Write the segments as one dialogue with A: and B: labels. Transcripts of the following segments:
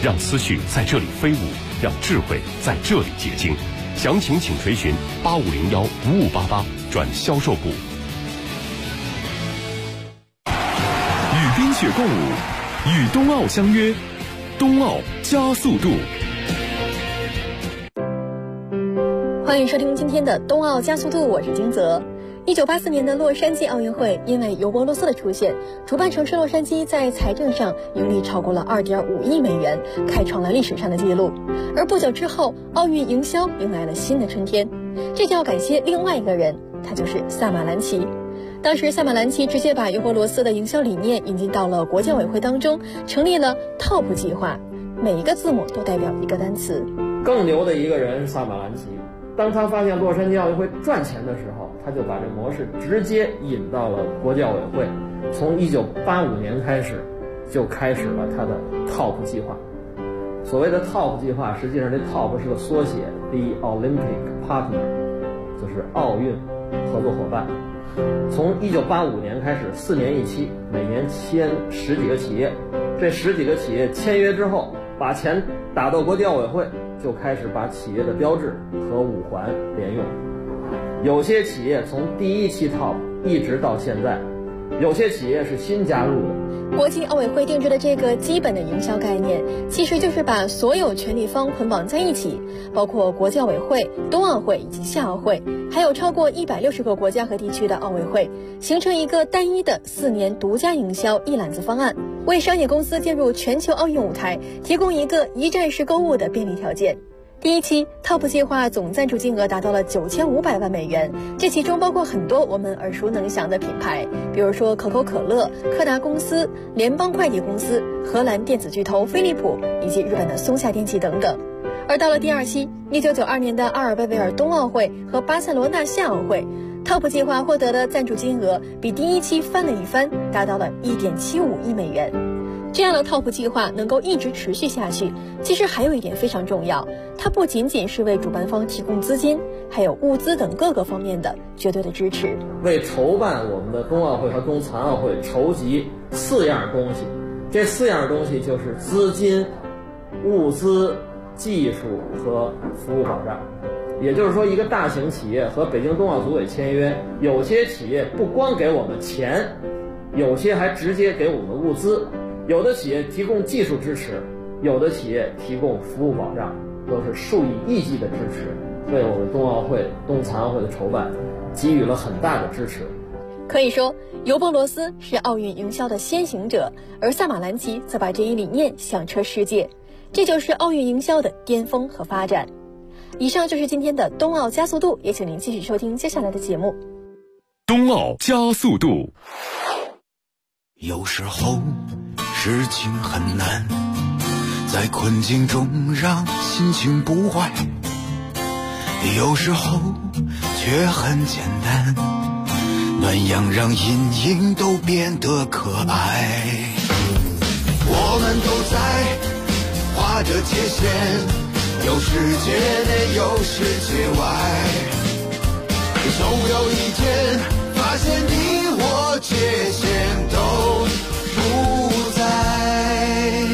A: 让思绪在这里飞舞，让智慧在这里结晶。详情请垂询8501-5588转销售部。
B: 与冰雪共舞，与冬奥相约，冬奥加速度。
C: 欢迎收听今天的冬奥加速度，我是金泽。1984年的洛杉矶奥运会，因为尤伯罗斯的出现，主办城市洛杉矶在财政上盈利超过了2.5亿美元，开创了历史上的纪录。而不久之后，奥运营销迎来了新的春天，这就要感谢另外一个人，他就是萨马兰奇。当时萨马兰奇直接把尤伯罗斯的营销理念引进到了国际奥委会当中，成立了 TOP 计划，每一个字母都代表一个单词。
D: 更牛的一个人萨马兰奇，当他发现洛杉矶奥运会赚钱的时候，他就把这模式直接引到了国际奥委会。从1985年开始，就开始了他的 TOP 计划。所谓的 TOP 计划，实际上这 TOP 是个缩写 ，The Olympic Partner， 就是奥运合作伙伴。从1985年开始，4年一期，每年签10几个企业。这10几个企业签约之后，把钱打到国际奥委会，就开始把企业的标志和五环连用。有些企业从第一期 TOP 一直到现在，有些企业是新加入的。
C: 国际奥委会定制的这个基本的营销概念，其实就是把所有权利方捆绑在一起，包括国际奥委会、冬奥会以及夏奥会，还有超过160个国家和地区的奥委会，形成一个单一的4年独家营销一揽子方案，为商业公司进入全球奥运舞台提供一个一站式购物的便利条件。第一期 TOP 计划总赞助金额达到了9500万美元，这其中包括很多我们耳熟能详的品牌，比如说可口可乐、柯达公司、联邦快递公司、荷兰电子巨头飞利浦以及日本的松下电器等等。而到了第二期1992年的阿尔贝维尔冬奥会和巴塞罗那夏奥会， TOP 计划获得的赞助金额比第一期翻了一番，达到了1.75亿美元。这样的 TOP 计划能够一直持续下去，其实还有一点非常重要，它不仅仅是为主办方提供资金，还有物资等各个方面的绝对的支持。
D: 为筹办我们的冬奥会和冬残奥会筹集4样东西，这4样东西就是资金、物资、技术和服务保障。也就是说，一个大型企业和北京冬奥组委签约，有些企业不光给我们钱，有些还直接给我们物资。有的企业提供技术支持，有的企业提供服务保障，都是数以亿计的支持，为我们冬奥会、冬残奥会的筹办给予了很大的支持。
C: 可以说，尤伯罗斯是奥运营销的先行者，而萨马兰奇则把这一理念响彻世界，这就是奥运营销的巅峰和发展。以上就是今天的冬奥加速度，也请您继续收听接下来的节目。
B: 冬奥加速度。
E: 有时候事情很难，在困境中让心情不坏，有时候却很简单，暖阳让阴影都变得可爱。我们都在画着界限，有世界内有世界外，总有一天发现你我界限都不在。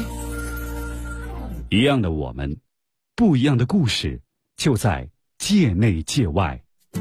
B: 一样的我们，不一样的故事，就在界内界外。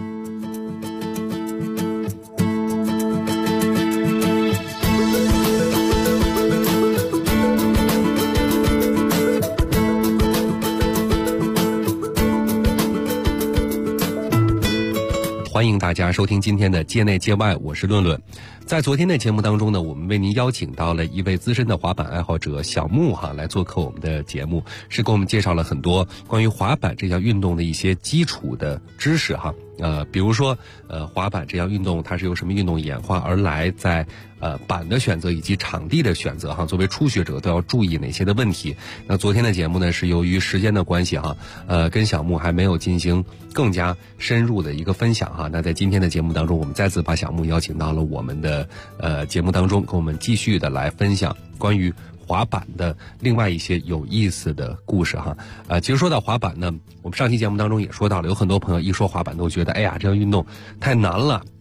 F: 欢迎大家收听今天的界内界外，我是论论。在昨天的节目当中呢，我们为您邀请到了一位资深的滑板爱好者小木来做客我们的节目，是给我们介绍了很多关于滑板这项运动的一些基础的知识比如说滑板这项运动它是由什么运动演化而来，在板的选择以及场地的选择作为初学者都要注意哪些的问题。那昨天的节目呢，是由于时间的关系跟小木还没有进行更加深入的一个分享那在今天的节目当中，我们再次把小木邀请到了我们的节目当中，跟我们继续的来分享关于滑板的另外一些有意思的故事其实说到滑板呢，我们上期节目当中也说到了，有很多朋友一说滑板都觉得哎呀这项运动太难了，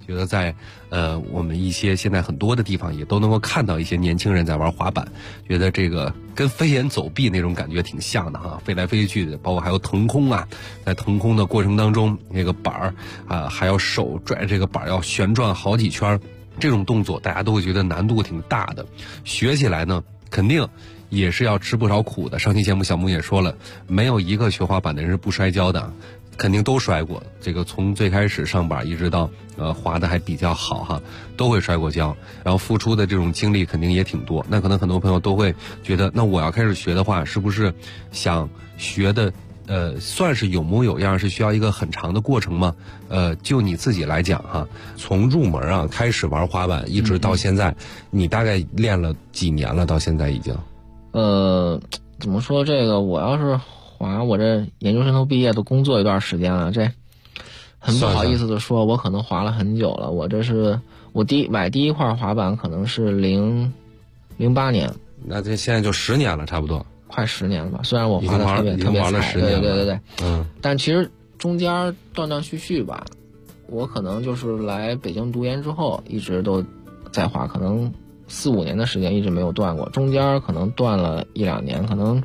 F: 觉得在我们一些现在很多的地方也都能够看到一些年轻人在玩滑板，觉得这个跟飞檐走壁那种感觉挺像的哈，飞来飞去的，包括还有腾空啊，在腾空的过程当中，那个板儿啊还要手拽这个板要旋转好几圈，这种动作大家都会觉得难度挺大的，学起来呢肯定也是要吃不少苦的。上期节目小木也说了，没有一个学滑板的人是不摔跤的，肯定都摔过。这个从最开始上板一直到滑的还比较好哈，都会摔过跤，然后付出的这种精力肯定也挺多。那可能很多朋友都会觉得，那我要开始学的话，是不是想学的算是有模有样，是需要一个很长的过程吗？就你自己来讲哈，从入门啊开始玩滑板，一直到现在，你大概练了几年了？到现在已经？
G: 怎么说这个？我要是滑，我这研究生都毕业，都工作一段时间了，这很不好意思的说，我可能滑了很久了。我这是我买第一块滑板可能是08年，
F: 那这现在就10年了，差不多。
G: 快10年了吧，虽然我滑的特别
F: 玩了10年了，
G: 对，但其实中间断断续续吧，我可能就是来北京读研之后，一直都在滑，可能4、5年的时间一直没有断过，中间可能断了1、2年，可能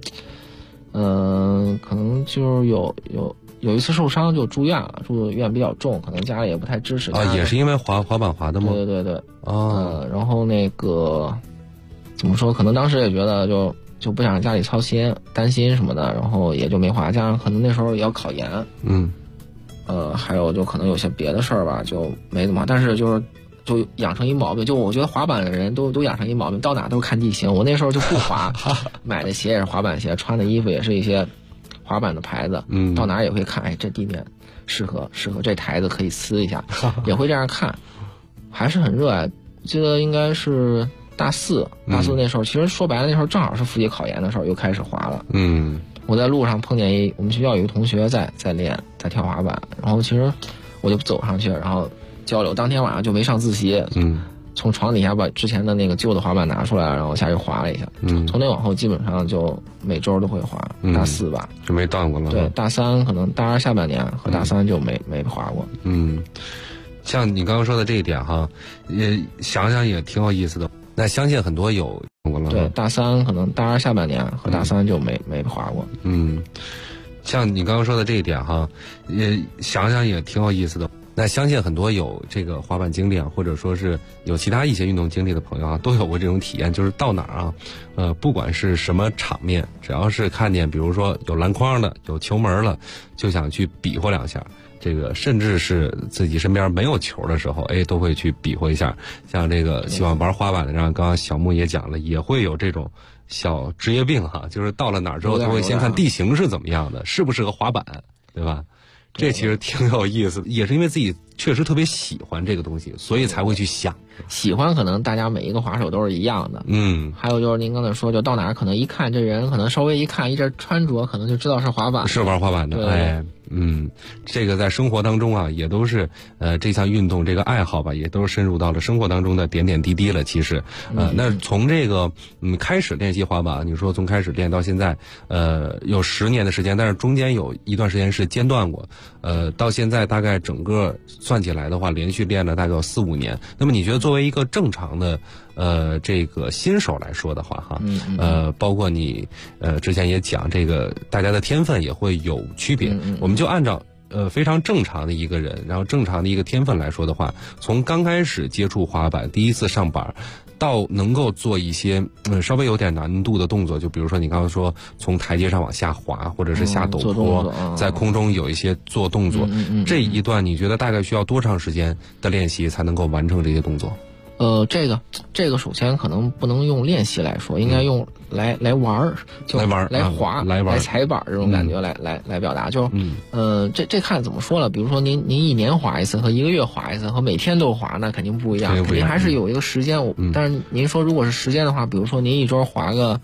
G: 就是有一次受伤就住院了，住院比较重，可能家里也不太支持。
F: 也是因为滑板滑的吗？
G: 对。然后那个怎么说？可能当时也觉得就不想让家里操心、担心什么的，然后也就没滑。加上可能那时候也要考研，还有就可能有些别的事儿吧，就没怎么。但是就养成一毛病，就我觉得滑板的人都养成一毛病，到哪都看地形。我那时候就不滑，买的鞋也是滑板鞋，穿的衣服也是一些滑板的牌子，到哪也会看，哎，这地面适合这台子可以呲一下，也会这样看，还是很热爱。记得应该是大四那时候，其实说白了那时候正好是复习考研的时候，又开始滑了。我在路上碰见我们学校有一个同学在跳滑板，然后其实我就走上去，然后交流。当天晚上就没上自习，从床底下把之前的那个旧的滑板拿出来，然后下去滑了一下。从那往后基本上就每周都会滑。大4吧
F: 就没断过了。
G: 对，大3可能大2下半年和大3就没滑过。
F: 像你刚刚说的这一点哈，也想想也挺有意思的。那相信很多有过了。
G: 对，大3可能大2下半年和大3就没滑过。
F: 像你刚刚说的这一点哈，也想想也挺有意思的。那相信很多有这个滑板经历啊，或者说是有其他一些运动经历的朋友啊，都有过这种体验，就是到哪儿啊，不管是什么场面，只要是看见比如说有篮筐的、有球门了，就想去比划两下。这个甚至是自己身边没有球的时候，都会去比划一下。像这个喜欢玩滑板的，让刚刚小木也讲了，也会有这种小职业病哈，就是到了哪儿之后，他会先看地形是怎么样的，适不适合滑板，对吧？这其实挺有意思的，也是因为自己确实特别喜欢这个东西，所以才会去想。
G: 喜欢可能大家每一个滑手都是一样的。还有就是您刚才说，就到哪儿可能一看这人，可能稍微一看一阵穿着，可能就知道是滑板，
F: 是玩滑板的。这个在生活当中啊，也都是这项运动这个爱好吧，也都是深入到了生活当中的点点滴滴了。其实，那从这个开始练习滑板，你说从开始练到现在，有10年的时间，但是中间有一段时间是间断过，到现在大概整个算起来的话，连续练了大概有4、5年。那么你觉得作为一个正常的这个新手来说的话哈，包括你之前也讲这个大家的天分也会有区别，我们就按照非常正常的一个人，然后正常的一个天分来说的话，从刚开始接触滑板，第一次上板，到能够做一些稍微有点难度的动作，就比如说你刚刚说从台阶上往下滑，或者是下陡坡，在空中有一些做动作，这一段你觉得大概需要多长时间的练习才能够完成这些动作？
G: 这个首先可能不能用练习来说，应该用来玩儿，就来滑、来踩板这种感觉来表达。就这看怎么说了。比如说您1年滑一次和1个月滑一次和每天都滑，那肯定不一样，肯定还是有一个时间。但是您说如果是时间的话，比如说您一周滑个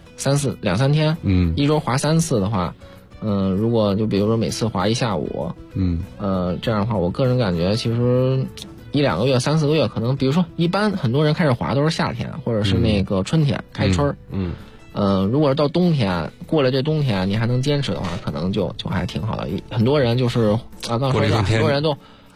G: 2、3天，一周滑3次的话，如果就比如说每次滑1下午，这样的话，我个人感觉其实1、2个月、3、4个月，可能比如说一般很多人开始滑都是夏天或者是那个春天开春。如果是到冬天，过了这冬天你还能坚持的话，可能就还挺好的。很多人就是刚说的，很多人都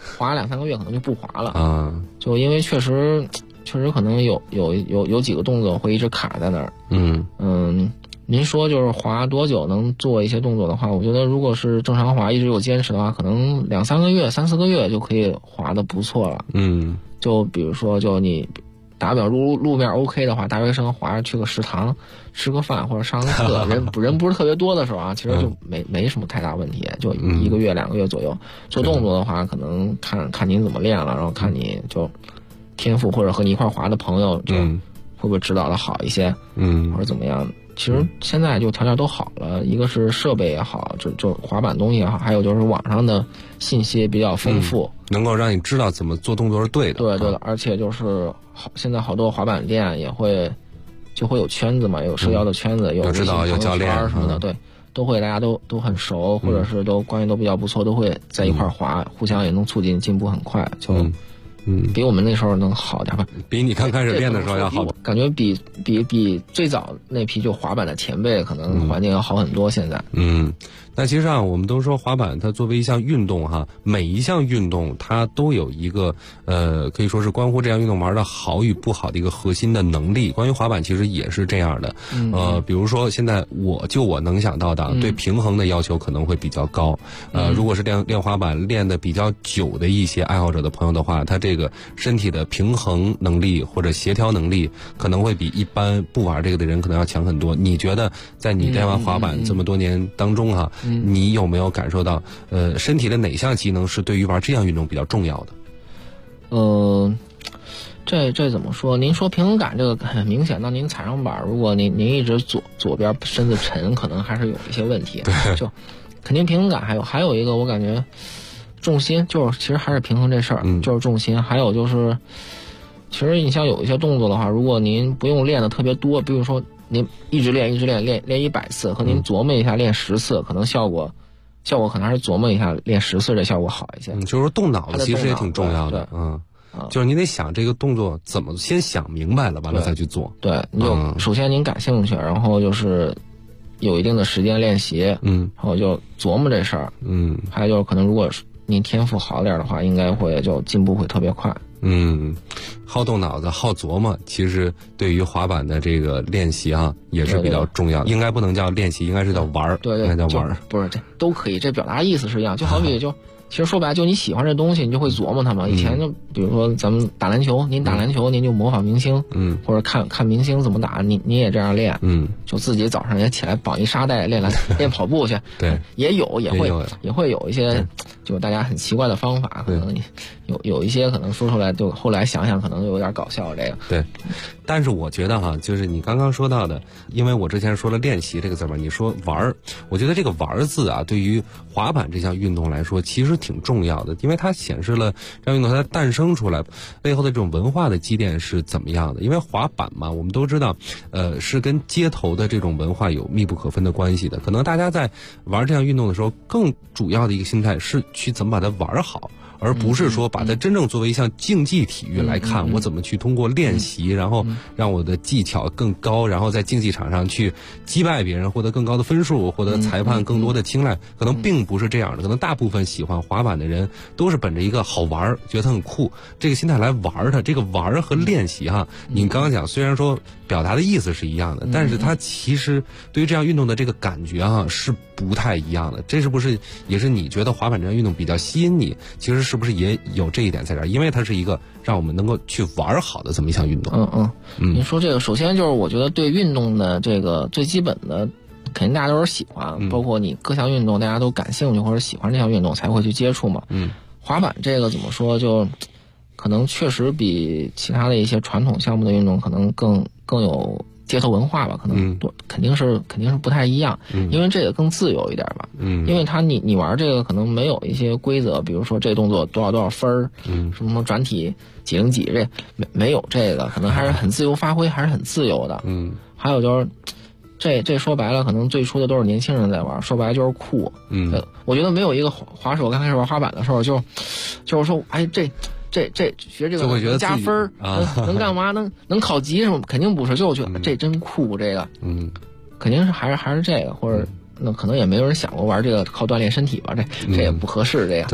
G: 滑2-3个月可能就不滑了啊。就因为确实可能有几个动作会一直卡在那儿。您说就是滑多久能做一些动作的话，我觉得如果是正常滑一直有坚持的话，可能2-3个月、3-4个月就可以滑得不错了。就比如说就你打表路面 OK 的话，大学生滑着去个食堂吃个饭或者上个课，人不是特别多的时候啊，其实就没什么太大问题，就1个月2个月左右。做动作的话，可能看您怎么练了，然后看你就天赋或者和你一块滑的朋友就会不会指导的好一些，或者怎么样。其实现在就条件都好了，一个是设备也好，就滑板东西也好，还有就是网上的信息比较丰富，
F: 能够让你知道怎么做动作是对的。
G: 对的，而且就是现在好多滑板店也会就会有圈子嘛，有社交的圈子，有
F: 知道有教练
G: 什么的，对，都会大家都很熟，或者是都关系都比较不错，都会在一块滑，互相也能促进进步很快，就比我们那时候能好点吧，
F: 比你刚开始练的时候要好，
G: 感觉比最早那批就滑板的前辈可能环境要好很多。现在，
F: 那其实我们都说滑板它作为一项运动哈，每一项运动它都有一个可以说是关乎这项运动玩的好与不好的一个核心的能力。关于滑板其实也是这样的，比如说现在我能想到的，对平衡的要求可能会比较高。如果是练滑板练的比较久的一些爱好者的朋友的话，他这个身体的平衡能力或者协调能力可能会比一般不玩这个的人可能要强很多。你觉得在你练完滑板这么多年当中哈，你有没有感受到身体的哪项机能是对于玩这项运动比较重要的？
G: 这怎么说？您说平衡感这个很明显，当您踩上板，如果您一直左边身子沉，可能还是有一些问题。就肯定平衡感还有一个，我感觉重心就是其实还是平衡这事儿，就是重心。还有就是，其实你像有一些动作的话，如果您不用练的特别多，比如说您一直练100次，和您琢磨一下练10次，可能效果可能还是琢磨一下练10次这效果好一些。
F: 就是说动脑子其实也挺重要的，就是你得想这个动作怎么先想明白了，完了再去做。
G: 对，你就首先您感兴趣，然后就是有一定的时间练习，然后就琢磨这事儿，还有就是可能如果您天赋好点的话，应该会就进步会特别快。
F: 好动脑子，好琢磨，其实对于滑板的这个练习也是比较重要的。应该不能叫练习，应该是叫玩儿。
G: 对，
F: 应该叫玩儿。
G: 不是，这都可以，这表达意思是一样。就好比其实说白了，就你喜欢这东西，你就会琢磨它嘛。以前就比如说咱们打篮球，您打篮球，您就模仿明星，或者看明星怎么打，您也这样练，就自己早上也起来绑一沙袋练跑步去。
F: 对，
G: 也会有一些就大家很奇怪的方法，可能有一些可能说出来，就后来想想可能有点搞笑。这个
F: 对，但是我觉得就是你刚刚说到的，因为我之前说了练习这个字嘛，你说玩儿，我觉得这个玩儿字对于滑板这项运动来说其实挺重要的，因为它显示了这样运动它诞生出来背后的这种文化的积淀是怎么样的。因为滑板嘛，我们都知道是跟街头的这种文化有密不可分的关系的。可能大家在玩这项运动的时候，更主要的一个心态是去怎么把它玩好，而不是说把它真正作为一项竞技体育来看，我怎么去通过练习，然后让我的技巧更高，然后在竞技场上去击败别人，获得更高的分数，获得裁判更多的青睐，可能并不是这样的。可能大部分喜欢滑板的人都是本着一个好玩，觉得它很酷这个心态来玩它。这个玩和练习你刚刚讲虽然说表达的意思是一样的，但是它其实对于这样运动的这个感觉是不太一样的。这是不是也是你觉得滑板这项运动比较吸引你？其实是不是也有这一点在这儿？因为它是一个让我们能够去玩好的这么一项运动。
G: 您说这个，首先就是我觉得对运动的这个最基本的，肯定大家都是喜欢，包括你各项运动大家都感兴趣或者喜欢这项运动才会去接触嘛。滑板这个怎么说，就可能确实比其他的一些传统项目的运动可能更有街头文化吧，可能肯定是不太一样，因为这个更自由一点吧。因为你玩这个可能没有一些规则，比如说这动作多少分儿，什么转体几零几，这没有这个，可能还是很自由发挥，还是很自由的。还有就是这说白了，可能最初的都是年轻人在玩，说白了就是酷。我觉得没有一个滑手刚开始玩滑板的时候就是说，哎这学这个能加分能干嘛？能考级什么？肯定不是，就我觉得这真酷，这个肯定是还是这个，或者那可能也没有人想过玩这个靠锻炼身体吧，这也不合适这个。
F: 对，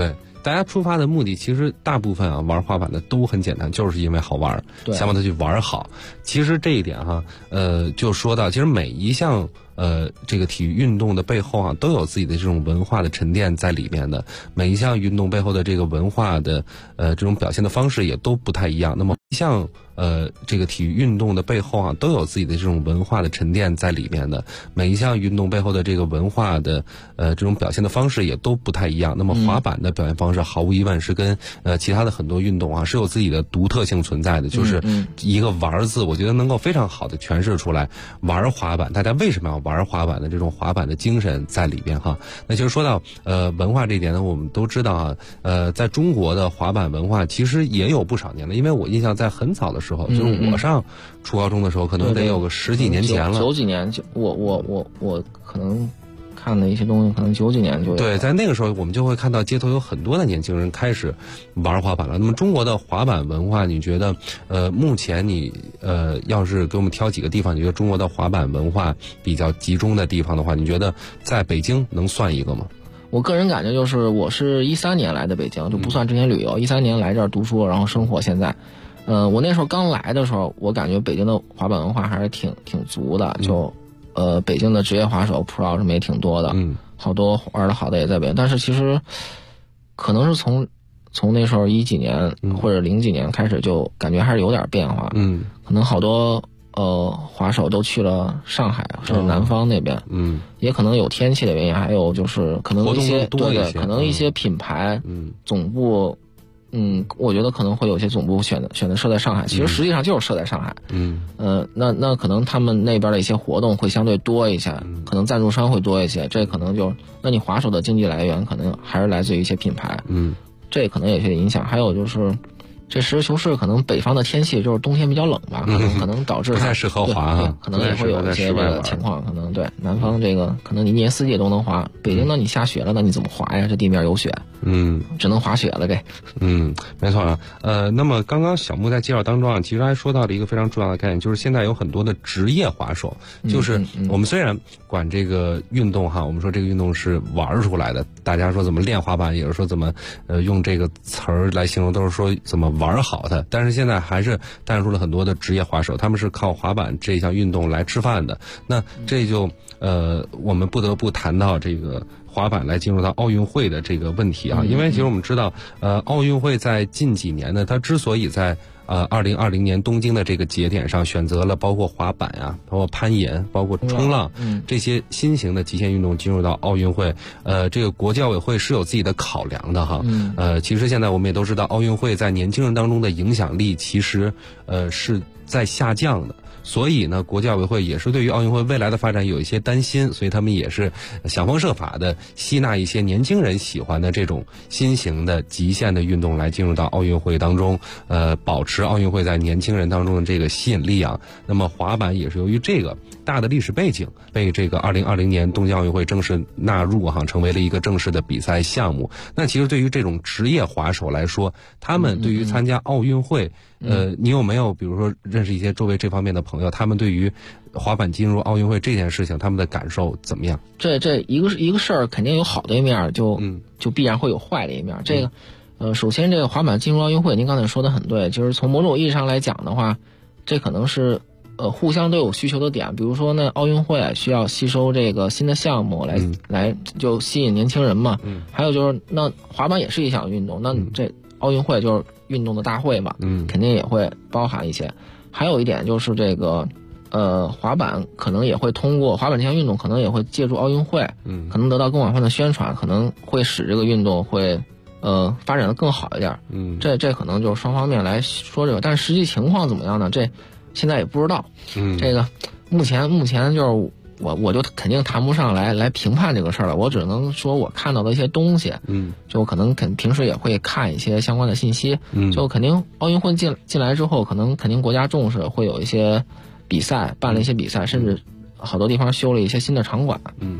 F: 大家出发的目的其实大部分啊玩滑板的都很简单，就是因为好玩，想把它去玩好。其实这一点哈，就说到其实每一项这个体育运动的背后啊，都有自己的这种文化的沉淀在里面的。每一项运动背后的这个文化的这种表现的方式也都不太一样。那么一项这个体育运动的背后啊，都有自己的这种文化的沉淀在里面的。每一项运动背后的这个文化的这种表现的方式也都不太一样。那么滑板的表现方式毫无疑问是跟其他的很多运动啊是有自己的独特性存在的。就是一个玩字，我觉得能够非常好的诠释出来玩滑板，大家为什么要玩滑板的这种滑板的精神在里边哈。那其实说到文化这一点呢，我们都知道啊，在中国的滑板文化其实也有不少年了。因为我印象在很早的时候，就是我上初高中的时候，可能得有个10几年前了。
G: 90几年，就我可能看的一些东西，可能90几年就有。
F: 对，在那个时候我们就会看到街头有很多的年轻人开始玩滑板了。那么中国的滑板文化，你觉得目前你要是给我们挑几个地方，你觉得中国的滑板文化比较集中的地方的话，你觉得在北京能算一个吗？
G: 我个人感觉就是，我是13年来的北京，就不算之前旅游，13年来这儿读书，然后生活。现在，我那时候刚来的时候，我感觉北京的滑板文化还是挺足的。就北京的职业滑手 Pro 什么也挺多的，好多玩的好的也在北京。但是其实可能是从那时候10几年或者0几年开始，就感觉还是有点变化。可能好多滑手都去了上海甚至南方那边，也可能有天气的原因，还有就是可能一些对，可能一些品牌总部，我觉得可能会有些总部选择设在上海，其实实际上就是设在上海。那可能他们那边的一些活动会相对多一些，可能赞助商会多一些，这可能就那你滑手的经济来源可能还是来自于一些品牌，这可能有些影响。还有就是这实事求是，可能北方的天气就是冬天比较冷吧，可能导致
F: 不太适合滑，
G: 可能也会有一些这个情况。可能对南方这个，可能你一年四季都能滑，北京呢你下雪了，那你怎么滑呀？这地面有雪，只能滑雪了这。
F: 没错啊。那么刚刚小木在介绍当中啊，其实还说到了一个非常重要的概念，就是现在有很多的职业滑手，就是我们虽然管这个运动哈，我们说这个运动是玩出来的，大家说怎么练滑板，也是说怎么用这个词儿来形容，都是说怎么玩好的。但是现在还是诞生了很多的职业滑手，他们是靠滑板这项运动来吃饭的。那这就我们不得不谈到这个滑板来进入到奥运会的这个问题啊。因为其实我们知道奥运会在近几年呢，它之所以在2020年东京的这个节点上选择了包括滑板啊，包括攀岩，包括冲浪这些新型的极限运动进入到奥运会，这个国际奥委会是有自己的考量的哈。其实现在我们也都知道，奥运会在年轻人当中的影响力其实是在下降的。所以呢，国际奥委会也是对于奥运会未来的发展有一些担心，所以他们也是想方设法的吸纳一些年轻人喜欢的这种新型的极限的运动来进入到奥运会当中，保持奥运会在年轻人当中的这个吸引力啊。那么滑板也是由于这个大的历史背景，被这个2020年东京奥运会正式纳入哈，成为了一个正式的比赛项目。那其实对于这种职业滑手来说，他们对于参加奥运会，你有没有比如说认识一些周围这方面的朋友，他们对于滑板进入奥运会这件事情，他们的感受怎么样？
G: 这一个事儿肯定有好的一面，就必然会有坏的一面。这个首先这个滑板进入奥运会，您刚才说的很对，就是从某种意义上来讲的话，这可能是互相都有需求的点。比如说呢，奥运会需要吸收这个新的项目来就吸引年轻人嘛。还有就是那滑板也是一项运动，那这奥运会就是运动的大会嘛，肯定也会包含一些。还有一点就是这个滑板可能也会通过滑板这项运动，可能也会借助奥运会，可能得到更广泛的宣传，可能会使这个运动会发展的更好一点。这可能就是双方面来说这个，但是实际情况怎么样呢？这现在也不知道。这个目前就是我就肯定谈不上来评判这个事儿了，我只能说我看到的一些东西。就可能平时也会看一些相关的信息。就肯定奥运会进来之后，肯定国家重视，会有一些比赛，办了一些比赛，甚至好多地方修了一些新的场馆。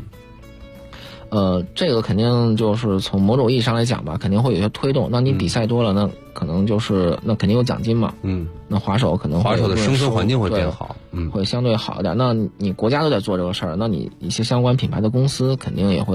G: 这个肯定就是从某种意义上来讲吧，肯定会有些推动。那你比赛多了，那可能就是那肯定有奖金嘛。那滑手可能
F: 滑手的生存环境会变好，
G: 会相对好一点。那你国家都在做这个事儿，那你一些相关品牌的公司肯定也会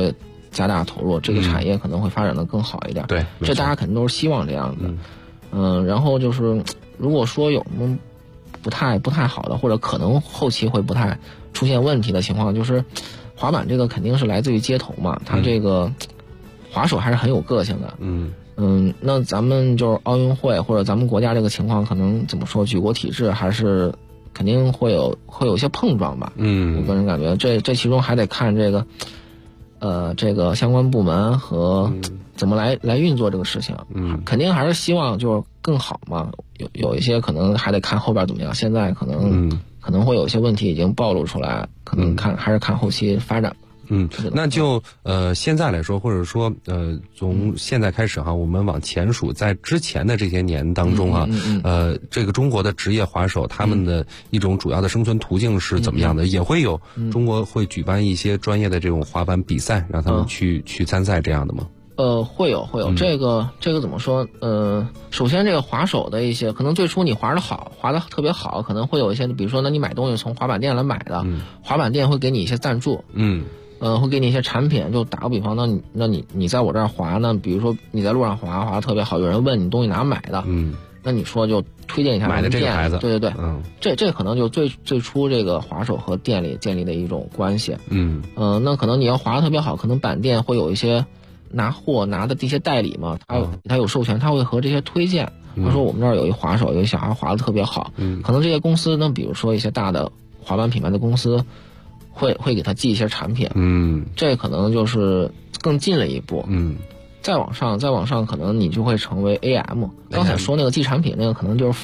G: 加大投入，这个产业可能会发展的更好一点。
F: 对，
G: 这大家肯定都是希望这样的。然后就是如果说有什么不太好的，或者可能后期会不太出现问题的情况，就是滑板这个肯定是来自于街头嘛，它这个滑手还是很有个性的。那咱们就是奥运会或者咱们国家这个情况，可能怎么说，举国体制还是肯定会有一些碰撞吧。我个人感觉这其中还得看这个相关部门和怎么来运作这个事情。肯定还是希望就是更好嘛。有一些可能还得看后边怎么样。现在可能会有一些问题已经暴露出来，可能还是看后期发展。
F: 那就现在来说，或者说从现在开始哈，我们往前数，在之前的这些年当中哈，这个中国的职业滑手他们的一种主要的生存途径是怎么样的？也会有中国会举办一些专业的这种滑板比赛，让他们去参赛这样的吗？
G: 会有这个怎么说？首先这个滑手的一些，可能最初你滑得特别好，可能会有一些，比如说，那你买东西从滑板店来买的，滑板店会给你一些赞助，会给你一些产品。就打个比方，那你在我这儿滑呢，比如说你在路上滑得特别好，有人问你东西哪买的，那你说就推荐一下
F: 买的这个牌子，
G: 对，这可能就最初这个滑手和店里建立的一种关系。那可能你要滑得特别好，可能板店会有一些拿的这些代理嘛，他有授权，他会和这些推荐。他说我们这儿有一滑手，有一小孩滑得特别好，可能这些公司呢，比如说一些大的滑板品牌的公司，会给他寄一些产品。这可能就是更近了一步。再往上，可能你就会成为 AM。刚才说那个寄产品那个，可能就是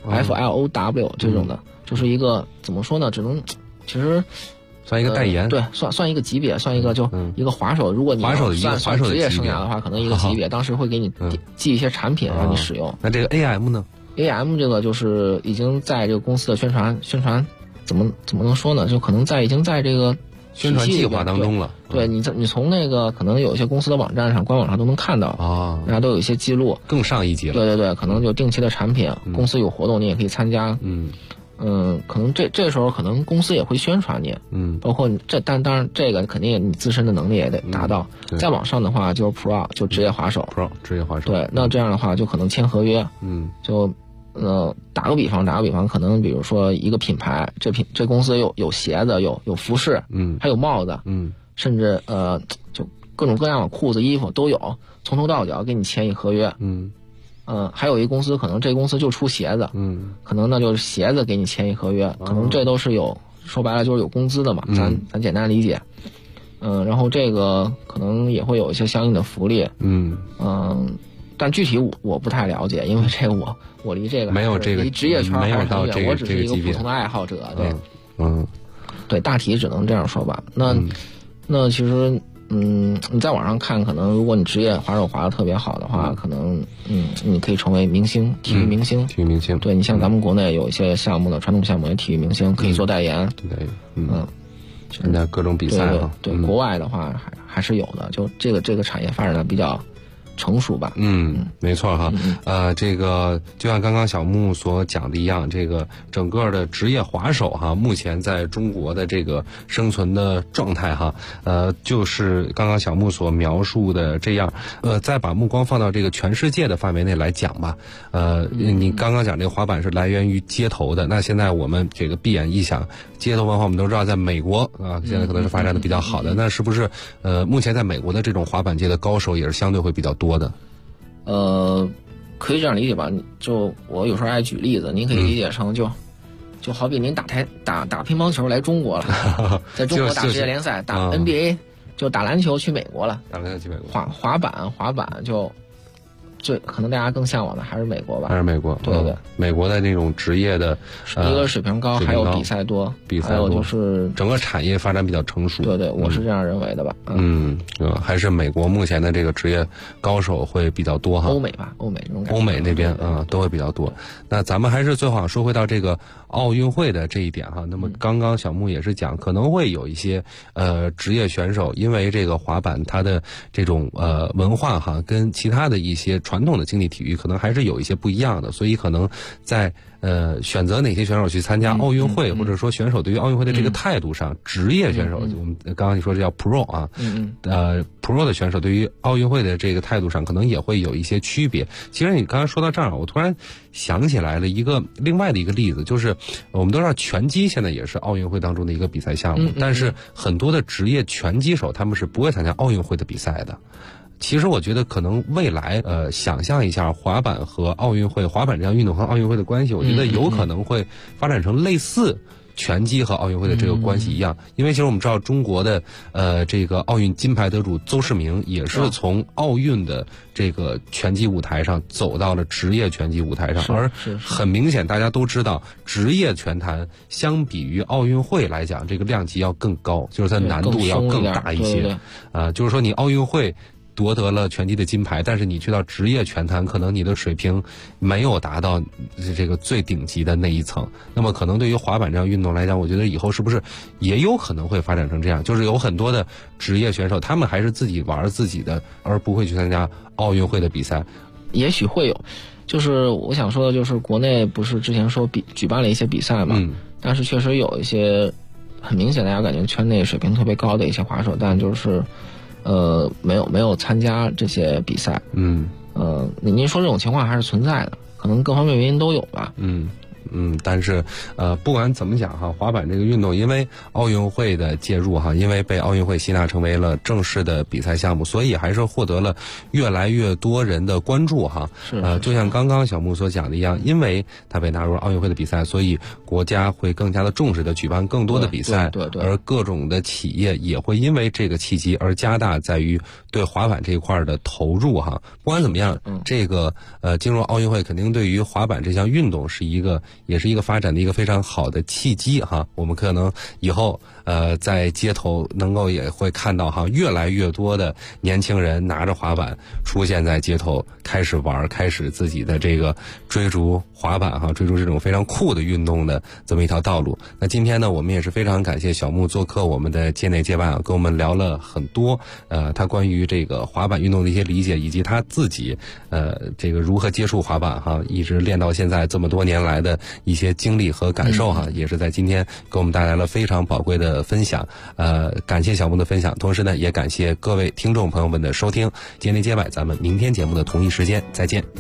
G: FLOW 这种的，就是一个怎么说呢？只能其实。
F: 算一个代言，
G: 对，算一个级别，算一个一个滑手。如果你算职业生涯的话，可能一个级别，当时会给你寄一些产品让你使用。
F: 那这个 AM 呢
G: ？AM 这个就是已经在这个公司的宣传，怎么能说呢？就可能已经在这个
F: 宣传计划当中了。
G: 对，你从那个可能有一些公司的网站上、官网上都能看到大家都有一些记录，
F: 更上一级了。
G: 对，可能就定期的产品，公司有活动你也可以参加。可能这时候可能公司也会宣传你，包括但当然这个肯定你自身的能力也得达到。再往上的话就是 Pro， 就职业滑手。
F: 职业滑手。
G: 对，那这样的话就可能签合约。就打个比方，可能比如说一个品牌，这公司有鞋子，有服饰，还有帽子，甚至就各种各样的裤子、衣服都有，从头到脚给你签一合约。还有一公司，可能这公司就出鞋子，可能那就是鞋子给你签一合约，可能这都是说白了就是有工资的嘛，咱简单理解。然后这个可能也会有一些相应的福利。但具体我不太了解，因为这个我离这个
F: 没有这个
G: 离职业圈还是很远，我只是一个
F: 普
G: 通的爱好者。对，大体只能这样说吧。那其实。你在网上看，可能如果你职业滑手滑得特别好的话，可能你可以成为明星，体育明星。
F: 体育明星。
G: 对，你像咱们国内有一些项目的传统项目的体育明星可以做代言。
F: 对，参加各种比赛了。
G: 对，国外的话还是有的，就这个产业发展的比较成熟吧。
F: 没错哈。这个就像刚刚小木所讲的一样，这个整个的职业滑手哈，目前在中国的这个生存的状态哈，就是刚刚小木所描述的这样。再把目光放到这个全世界的范围内来讲吧。你刚刚讲这个滑板是来源于街头的，那现在我们这个闭眼一想，街头文化我们都知道，在美国现在可能是发展的比较好的。那是不是目前在美国的这种滑板界的高手也是相对会比较多的？
G: 可以这样理解吧？就我有时候爱举例子，您可以理解成就好比您打乒乓球来中国了，在中国打职业联赛，打 NBA， 就打篮球去美国了。
F: 打篮球去美国。
G: 滑板就可能大家更向往的还是美国吧？
F: 还是美国？
G: 对，
F: 美国的那种职业的
G: 一个水平高，还有比赛多，还有就是
F: 整个产业发展比较成熟。
G: 对，我是这样认为的吧。
F: 还是美国目前的这个职业高手会比较多哈。
G: 欧美吧，欧美这种感觉。
F: 欧美那边都会比较多。那咱们还是最后说回到这个奥运会的这一点哈。那么刚刚小木也是讲，可能会有一些职业选手，因为这个滑板它的这种文化哈，跟其他的一些传统的竞技体育可能还是有一些不一样的，所以可能在选择哪些选手去参加奥运会，或者说选手对于奥运会的这个态度上，职业选手，我们刚刚你说这叫 Pro 啊，Pro 的选手对于奥运会的这个态度上，可能也会有一些区别。其实你刚才说到这儿，我突然想起来了另外的一个例子，就是我们都知道拳击现在也是奥运会当中的一个比赛项目，但是很多的职业拳击手他们是不会参加奥运会的比赛的。其实我觉得可能未来想象一下滑板和奥运会，滑板这项运动和奥运会的关系，我觉得有可能会发展成类似拳击和奥运会的这个关系一样。因为其实我们知道中国的这个奥运金牌得主邹市明也是从奥运的这个拳击舞台上走到了职业拳击舞台上，而很明显大家都知道，职业拳坛相比于奥运会来讲，这个量级要更高，就是它难度要更大一些。就是说你奥运会夺得了拳击的金牌，但是你去到职业拳坛，可能你的水平没有达到这个最顶级的那一层。那么可能对于滑板这样运动来讲，我觉得以后是不是也有可能会发展成这样，就是有很多的职业选手他们还是自己玩自己的，而不会去参加奥运会的比赛。
G: 也许会有，就是我想说的就是国内不是之前说举办了一些比赛嘛，但是确实有一些很明显大家感觉圈内水平特别高的一些滑手，但就是没有参加这些比赛。您说这种情况还是存在的，可能各方面原因都有吧。
F: 但是不管怎么讲哈，滑板这个运动因为奥运会的介入哈，因为被奥运会吸纳成为了正式的比赛项目，所以还是获得了越来越多人的关注哈。就像刚刚小木所讲的一样，因为它被纳入奥运会的比赛，所以国家会更加的重视的举办更多的比赛，
G: 对，
F: 而各种的企业也会因为这个契机而加大在于对滑板这一块的投入哈。不管怎么样，这个进入奥运会肯定对于滑板这项运动也是一个发展的一个非常好的契机哈。我们可能以后在街头能够也会看到哈，越来越多的年轻人拿着滑板出现在街头，开始玩，开始自己的这个追逐滑板哈，追逐这种非常酷的运动的这么一条道路。那今天呢，我们也是非常感谢小木做客我们的街内街外啊，跟我们聊了很多他关于这个滑板运动的一些理解，以及他自己这个如何接触滑板哈，一直练到现在这么多年来的一些经历和感受哈，也是在今天给我们带来了非常宝贵的分享。感谢小木的分享，同时呢，也感谢各位听众朋友们的收听。街内街外，咱们明天节目的同一时间再见。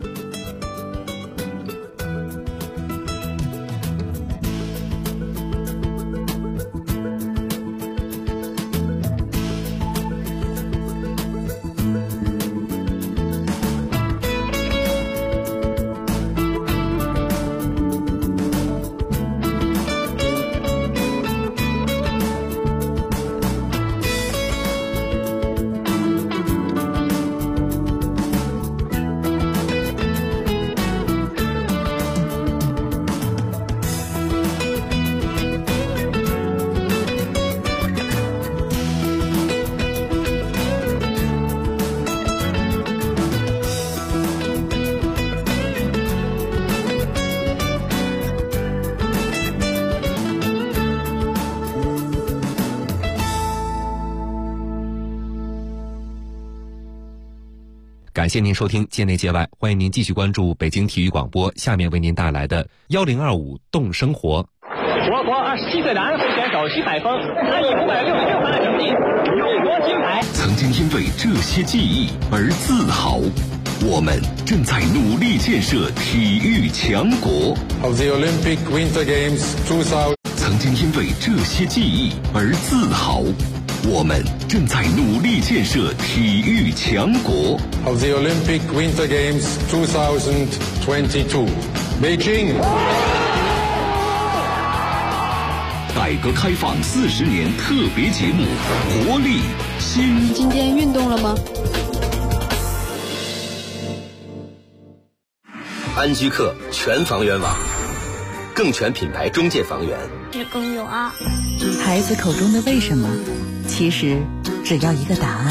F: 感谢您收听街内街外，欢迎您继续关注北京体育广播，下面为您带来的1025动生活。
H: 我国27岁的安徽选手徐海峰，他以566分的成绩勇夺金牌。
B: 曾经因为这些记忆而自豪，我们正在努力建设体育强国。
I: Of the Olympic Winter Games 2000。
B: 曾经因为这些记忆而自豪，我们正在努力建设体育强国。
I: Of the Olympic Winter Games 2022 Beijing。
B: 改革开放40年特别节目《活力新》。
J: 今天运动了吗？
K: 安居客全房源网，更全品牌中介房源。
L: 是公有啊。
M: 孩子口中的为什么，其实只要一个答案。